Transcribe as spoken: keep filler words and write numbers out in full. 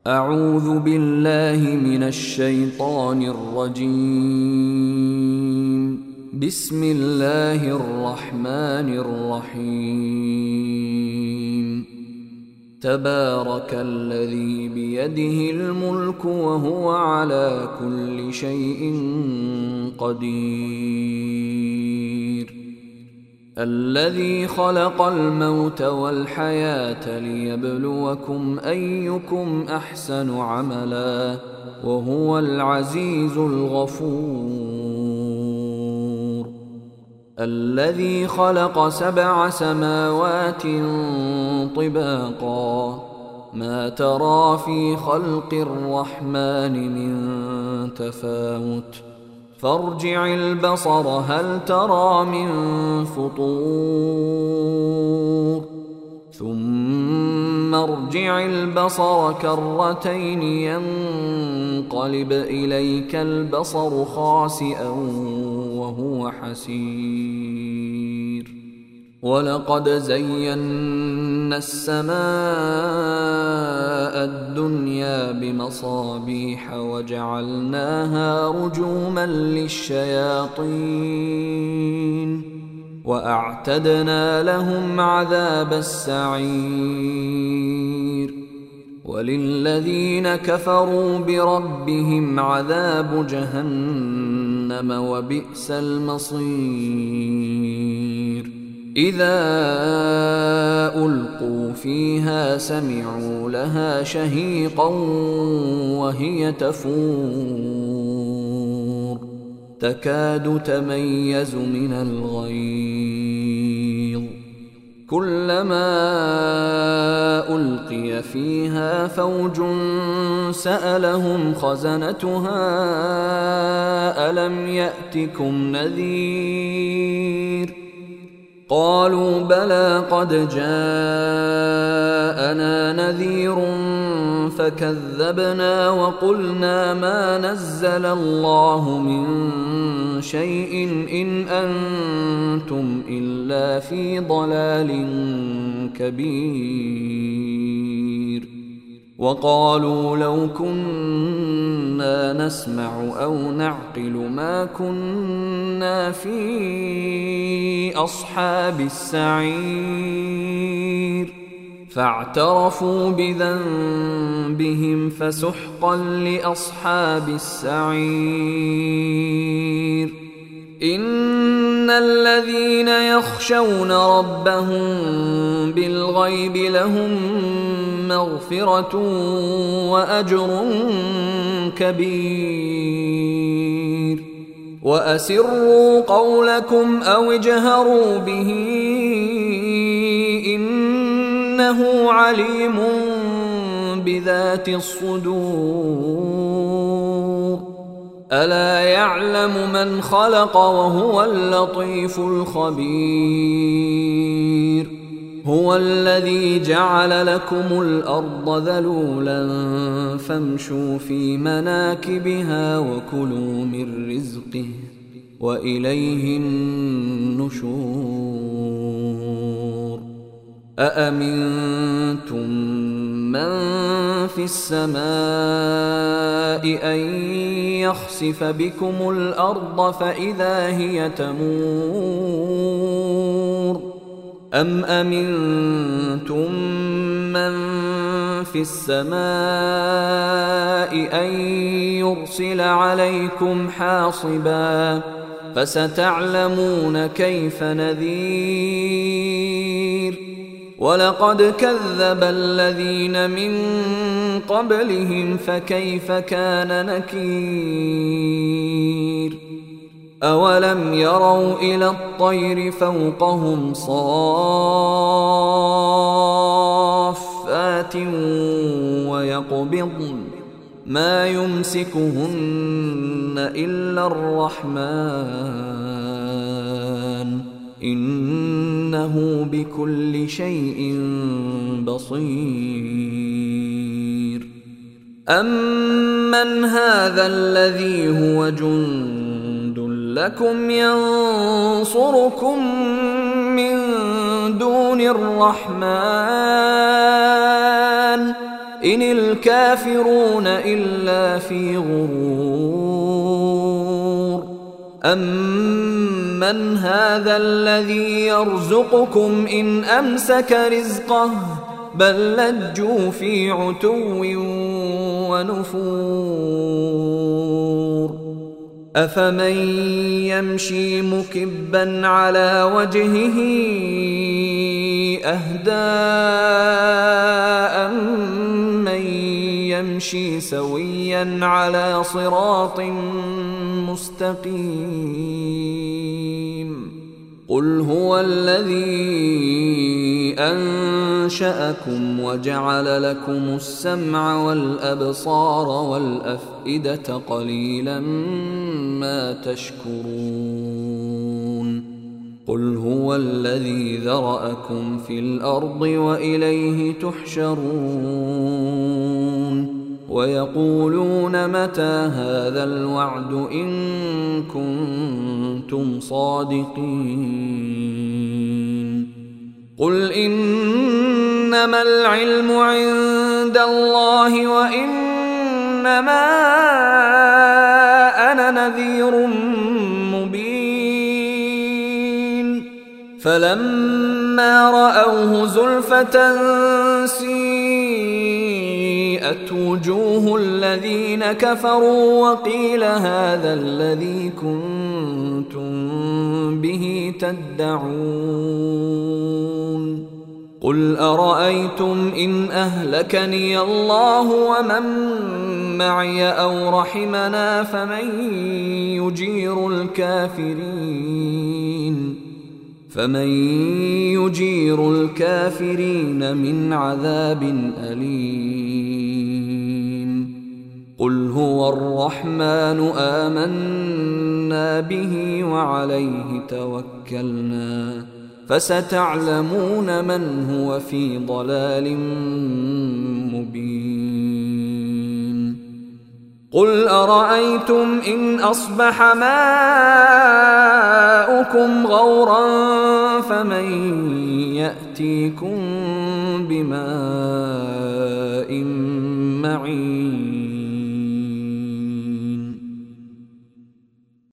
أعوذ بالله من الشيطان الرجيم. بسم الله الرحمن الرحيم. تبارك الذي بيده الملك وهو على كل شيء قدير. الذي خلق الموت والحياة ليبلوكم أيكم أحسن عملا وهو العزيز الغفور. الذي خلق سبع سماوات طباقا ما ترى في خلق الرحمن من تفاوت فارجع البصر هل ترى من فطور ثم ارجع البصر كرتين ينقلب إليك البصر خاسئا وهو حسير. ولقد زينا السماء الدنيا بمصابيح وجعلناها رجوما للشياطين وأعتدنا لهم عذاب السعير. وللذين كفروا بربهم عذاب جهنم وبئس المصير. إذا ألقوا فيها سمعوا لها شهيقا وهي تفور تكاد تميز من الغيظ كلما ألقي فيها فوج سألهم خزنتها ألم يأتكم نذير قالوا بلى قد جاءنا نذير فكذبنا وقلنا ما نزل الله من شيء إن أنتم إلا في ضلال كبير. وقالوا لو كنا نسمع أو نعقل ما كنا في أصحاب السعير فاعترفوا بذنبهم فسحقا لأصحاب السعير. إن الذين يخشون ربهم بالغيب لهم مغفرة وأجر كبير. وأسروا قولكم أو اجهروا به إنه عليم بذات الصدور. ألا يعلم من خلق وهو اللطيف الخبير. هو الذي جعل لكم الأرض ذلولا فامشوا في مناكبها وكلوا من رزقه وإليه النشور. أأمنتم من في السماء أن يخسف بكم الأرض فإذا هي تمور أم أمنتم من في السماء أن يرسل عليكم حاصبا فستعلمون كيف نذير. ولقد كذب الذين من قبلهم فكيف كان نكير. أولم يروا إلى الطير فوقهم صافات ويقبضن ما يمسكهن إلا الرحمن إنه بكل شيء بصير. أمن هذا الذي هو جند لكم ينصركم من دون الرحمن إن الكافرون إلا في غرور أمن هذا الذي يرزقكم إن أمسك رزقه بل لجوا في عتو ونفور أفمن يمشي مكبا على وجهه أهدى أمن يمشي سويا على صراط مستقيم قل هو الذي أنشأكم وجعل لكم السمع والأبصار والأفئدة قليلا ما تشكرون قل هو الذي ذرأكم في الأرض وإليه تحشرون ويقولون متى هذا الوعد إن كنتم صادقين قل إنما العلم عند الله وإنما أنا نذير مبين فلما رأوه زلفة سيئت وجوه الذين كفروا وقيل هذا الذي كنتم به تدعون قل أرأيتم إن أهلكني الله ومن معي أو رحمنا فمن يجير الكافرين فمن يجير الكافرين من عذاب أليم قل هو الرحمن آمنا به وعليه توكلنا فستعلمون من هو في ضلال مبين قل أرأيتم إن أصبح ماؤكم غورا فمن يأتيكم بماء معين